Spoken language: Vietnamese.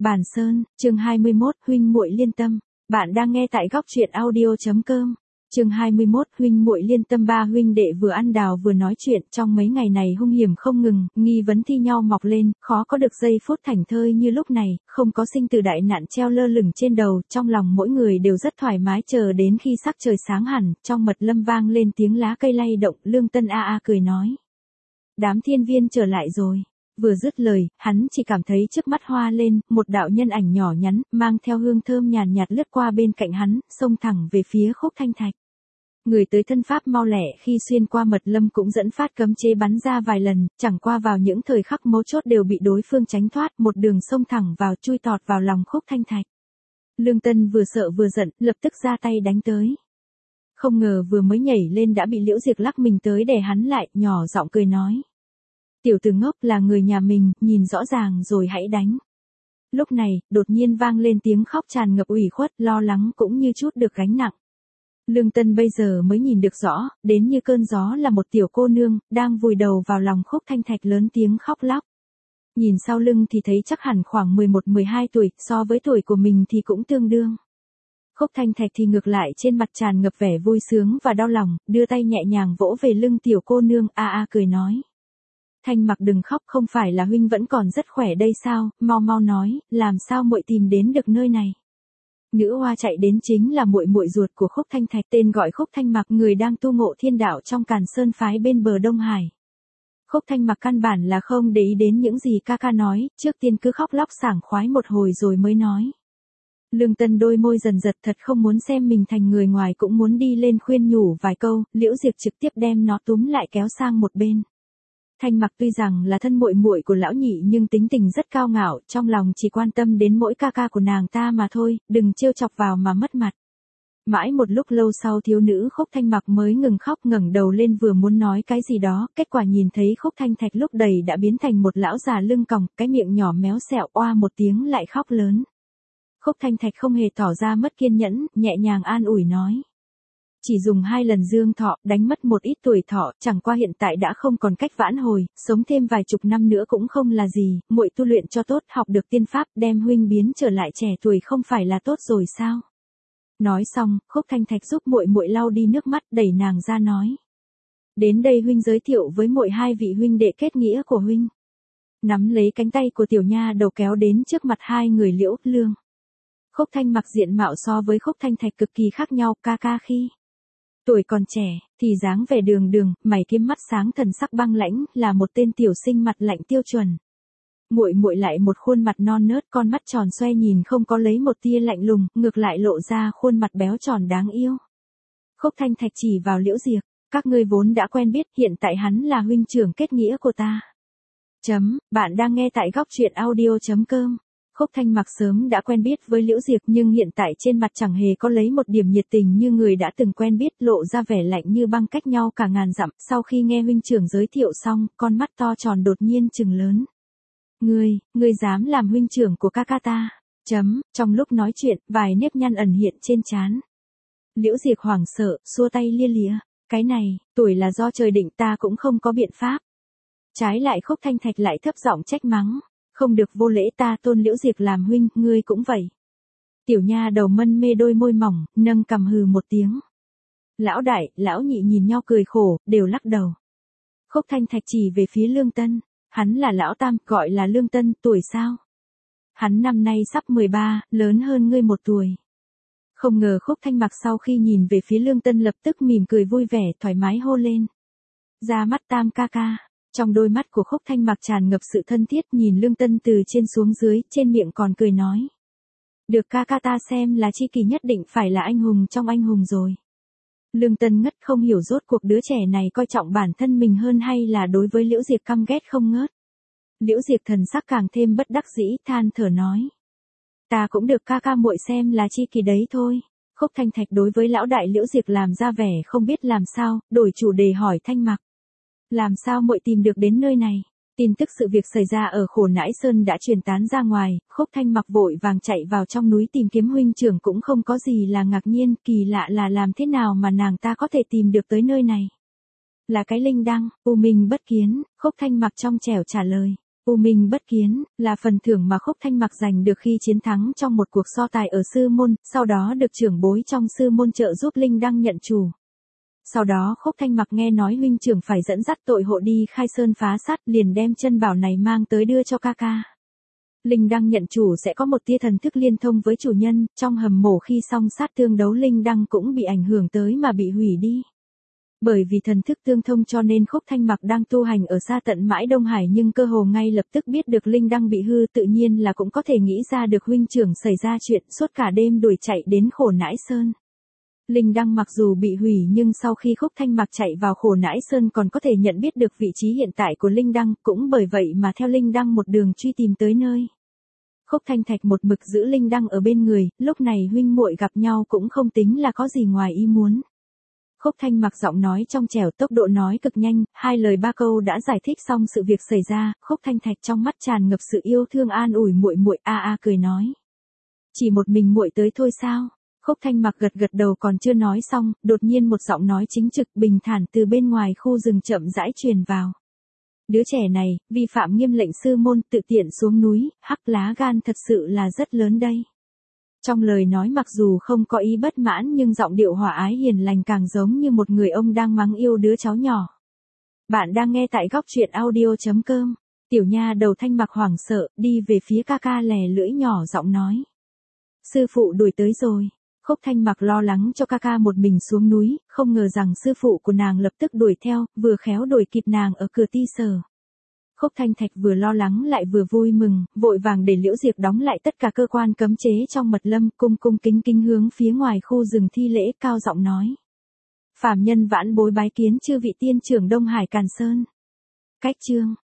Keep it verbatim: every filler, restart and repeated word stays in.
Bản Sơn, chương hai mươi mốt, huynh muội liên tâm. Bạn đang nghe tại góc truyện audio chấm com. Chương hai mươi mốt, huynh muội liên tâm. Ba huynh đệ vừa ăn đào vừa nói chuyện, trong mấy ngày này hung hiểm không ngừng, nghi vấn thi nhau mọc lên, khó có được giây phút thảnh thơi như lúc này, không có sinh từ đại nạn treo lơ lửng trên đầu, trong lòng mỗi người đều rất thoải mái chờ đến khi sắc trời sáng hẳn, trong mật lâm vang lên tiếng lá cây lay động, Lương Tân a a cười nói: "Đám thiên viên trở lại rồi." Vừa dứt lời, hắn chỉ cảm thấy trước mắt hoa lên, một đạo nhân ảnh nhỏ nhắn, mang theo hương thơm nhàn nhạt lướt qua bên cạnh hắn, xông thẳng về phía Khúc Thanh Thạch. Người tới thân pháp mau lẹ, khi xuyên qua mật lâm cũng dẫn phát cấm chế bắn ra vài lần, chẳng qua vào những thời khắc mấu chốt đều bị đối phương tránh thoát, một đường xông thẳng vào, chui tọt vào lòng Khúc Thanh Thạch. Lương Tân vừa sợ vừa giận, lập tức ra tay đánh tới. Không ngờ vừa mới nhảy lên đã bị Liễu Diệp lắc mình tới đè hắn lại, nhỏ giọng cười nói: "Tiểu tử ngốc, là người nhà mình, nhìn rõ ràng rồi hãy đánh." Lúc này, đột nhiên vang lên tiếng khóc tràn ngập ủy khuất, lo lắng cũng như chút được gánh nặng. Lương Tân bây giờ mới nhìn được rõ, đến như cơn gió là một tiểu cô nương, đang vùi đầu vào lòng Khúc Thanh Thạch lớn tiếng khóc lóc. Nhìn sau lưng thì thấy chắc hẳn khoảng mười một mười hai tuổi, so với tuổi của mình thì cũng tương đương. Khúc Thanh Thạch thì ngược lại trên mặt tràn ngập vẻ vui sướng và đau lòng, đưa tay nhẹ nhàng vỗ về lưng tiểu cô nương, a a cười nói: "Thanh Mặc đừng khóc, không phải là huynh vẫn còn rất khỏe đây sao, mau mau nói, làm sao muội tìm đến được nơi này?" Nữ hoa chạy đến chính là muội muội ruột của Khúc Thanh Thạch, tên gọi Khúc Thanh Mặc, người đang tu ngộ thiên đạo trong Càn Sơn phái bên bờ Đông Hải. Khúc Thanh Mặc căn bản là không để ý đến những gì ca ca nói, trước tiên cứ khóc lóc sảng khoái một hồi rồi mới nói. Lương Tân đôi môi dần giật, thật không muốn xem mình thành người ngoài, cũng muốn đi lên khuyên nhủ vài câu, Liễu Diệp trực tiếp đem nó túm lại kéo sang một bên. Thanh Mặc tuy rằng là thân muội muội của lão nhị nhưng tính tình rất cao ngạo, trong lòng chỉ quan tâm đến mỗi ca ca của nàng ta mà thôi, đừng trêu chọc vào mà mất mặt. Mãi một lúc lâu sau thiếu nữ Khúc Thanh Mặc mới ngừng khóc, ngẩng đầu lên vừa muốn nói cái gì đó, kết quả nhìn thấy Khúc Thanh Thạch lúc đầy đã biến thành một lão già lưng còng, cái miệng nhỏ méo xẹo, oa một tiếng lại khóc lớn. Khúc Thanh Thạch không hề tỏ ra mất kiên nhẫn, nhẹ nhàng an ủi nói: "Chỉ dùng hai lần dương thọ, đánh mất một ít tuổi thọ, chẳng qua hiện tại đã không còn cách vãn hồi, sống thêm vài chục năm nữa cũng không là gì, muội tu luyện cho tốt, học được tiên pháp, đem huynh biến trở lại trẻ tuổi không phải là tốt rồi sao?" Nói xong, Khúc Thanh Thạch giúp muội muội lau đi nước mắt, đẩy nàng ra nói: "Đến đây huynh giới thiệu với muội hai vị huynh đệ kết nghĩa của huynh." Nắm lấy cánh tay của tiểu nha đầu kéo đến trước mặt hai người Liễu, Lương. Khúc Thanh Mặc diện mạo so với Khúc Thanh Thạch cực kỳ khác nhau, ca ca khi tuổi còn trẻ, thì dáng vẻ đường đường, mày kiếm mắt sáng, thần sắc băng lãnh, là một tên tiểu sinh mặt lạnh tiêu chuẩn. Muội muội lại một khuôn mặt non nớt, con mắt tròn xoe nhìn không có lấy một tia lạnh lùng, ngược lại lộ ra khuôn mặt béo tròn đáng yêu. Khúc Thanh Thạch chỉ vào Liễu Diệp: "Các ngươi vốn đã quen biết, hiện tại hắn là huynh trưởng kết nghĩa của ta." Chấm, bạn đang nghe tại góc truyện audio chấm com. Khúc Thanh Mặc sớm đã quen biết với Liễu Diệp nhưng hiện tại trên mặt chẳng hề có lấy một điểm nhiệt tình như người đã từng quen biết, lộ ra vẻ lạnh như băng cách nhau cả ngàn dặm. Sau khi nghe huynh trưởng giới thiệu xong, con mắt to tròn đột nhiên trừng lớn. "Ngươi, ngươi dám làm huynh trưởng của ca ca ta?" Chấm, trong lúc nói chuyện, vài nếp nhăn ẩn hiện trên trán. Liễu Diệp hoảng sợ, xua tay lia lịa: "Cái này, tuổi là do trời định, ta cũng không có biện pháp." Trái lại Khúc Thanh Thạch lại thấp giọng trách mắng: "Không được vô lễ, ta tôn Liễu Diệp làm huynh, ngươi cũng vậy." Tiểu nha đầu mân mê đôi môi mỏng, nâng cằm hừ một tiếng. Lão đại, lão nhị nhìn nhau cười khổ, đều lắc đầu. Khúc Thanh Thạch chỉ về phía Lương Tân: "Hắn là lão tam, gọi là Lương Tân, tuổi sao?" "Hắn năm nay sắp mười ba, lớn hơn ngươi một tuổi." Không ngờ Khúc Thanh Mặc sau khi nhìn về phía Lương Tân lập tức mỉm cười vui vẻ, thoải mái hô lên: "Ra mắt Tam ca ca." Trong đôi mắt của Khúc Thanh Mặc tràn ngập sự thân thiết, nhìn Lương Tân từ trên xuống dưới, trên miệng còn cười nói: "Được ca ca ta xem là chi kỷ, nhất định phải là anh hùng trong anh hùng rồi." Lương Tân ngất, không hiểu rốt cuộc đứa trẻ này coi trọng bản thân mình hơn hay là đối với Liễu Diệp căm ghét không ngớt. Liễu Diệp thần sắc càng thêm bất đắc dĩ, than thở nói: "Ta cũng được ca ca muội xem là chi kỷ đấy thôi." Khúc Thanh Thạch đối với lão đại Liễu Diệp làm ra vẻ không biết làm sao, đổi chủ đề hỏi Thanh Mặc: "Làm sao muội tìm được đến nơi này?" Tin tức sự việc xảy ra ở Khổ Nãi Sơn đã truyền tán ra ngoài, Khúc Thanh Mặc vội vàng chạy vào trong núi tìm kiếm huynh trưởng cũng không có gì là ngạc nhiên, kỳ lạ là làm thế nào mà nàng ta có thể tìm được tới nơi này. "Là cái linh đăng, u minh bất kiến." Khúc Thanh Mặc trong trẻo trả lời. U minh bất kiến, là phần thưởng mà Khúc Thanh Mặc giành được khi chiến thắng trong một cuộc so tài ở sư môn, sau đó được trưởng bối trong sư môn trợ giúp Linh Đăng nhận chủ. Sau đó Khúc Thanh Mặc nghe nói huynh trưởng phải dẫn dắt tội hộ đi khai sơn phá sát, liền đem chân bảo này mang tới đưa cho ca ca. Linh Đăng nhận chủ sẽ có một tia thần thức liên thông với chủ nhân, trong hầm mổ khi song sát tương đấu Linh Đăng cũng bị ảnh hưởng tới mà bị hủy đi. Bởi vì thần thức tương thông cho nên Khúc Thanh Mặc đang tu hành ở xa tận mãi Đông Hải, nhưng cơ hồ ngay lập tức biết được Linh Đăng bị hư, tự nhiên là cũng có thể nghĩ ra được huynh trưởng xảy ra chuyện, suốt cả đêm đuổi chạy đến Khổ Nãi Sơn. Linh Đăng mặc dù bị hủy nhưng sau khi Khúc Thanh Mặc chạy vào Khổ Nãi Sơn còn có thể nhận biết được vị trí hiện tại của Linh Đăng, cũng bởi vậy mà theo Linh Đăng một đường truy tìm tới nơi. Khúc Thanh Thạch một mực giữ Linh Đăng ở bên người, lúc này huynh muội gặp nhau cũng không tính là có gì ngoài ý muốn. Khúc Thanh Mặc giọng nói trong trẻo, tốc độ nói cực nhanh, hai lời ba câu đã giải thích xong sự việc xảy ra. Khúc Thanh Thạch trong mắt tràn ngập sự yêu thương an ủi muội muội, a a cười nói: "Chỉ một mình muội tới thôi sao?" Khúc Thanh Mặc gật gật đầu, còn chưa nói xong, đột nhiên một giọng nói chính trực bình thản từ bên ngoài khu rừng chậm rãi truyền vào. "Đứa trẻ này, vi phạm nghiêm lệnh sư môn, tự tiện xuống núi, hắc lá gan thật sự là rất lớn đây." Trong lời nói mặc dù không có ý bất mãn nhưng giọng điệu hòa ái hiền lành, càng giống như một người ông đang mắng yêu đứa cháu nhỏ. Bạn đang nghe tại góc truyện audio chấm com. Tiểu nha đầu Thanh Mặc hoảng sợ, đi về phía ca ca lè lưỡi nhỏ giọng nói: "Sư phụ đuổi tới rồi." Khúc Thanh Mặc lo lắng cho ca ca một mình xuống núi, không ngờ rằng sư phụ của nàng lập tức đuổi theo, vừa khéo đuổi kịp nàng ở cửa ti sở. Khúc Thanh Thạch vừa lo lắng lại vừa vui mừng, vội vàng để Liễu Diệp đóng lại tất cả cơ quan cấm chế trong mật lâm, cung cung kính kính hướng phía ngoài khu rừng thi lễ, cao giọng nói: "Phàm nhân vãn bối bái kiến chư vị tiên trưởng Đông Hải Càn Sơn." Cách chương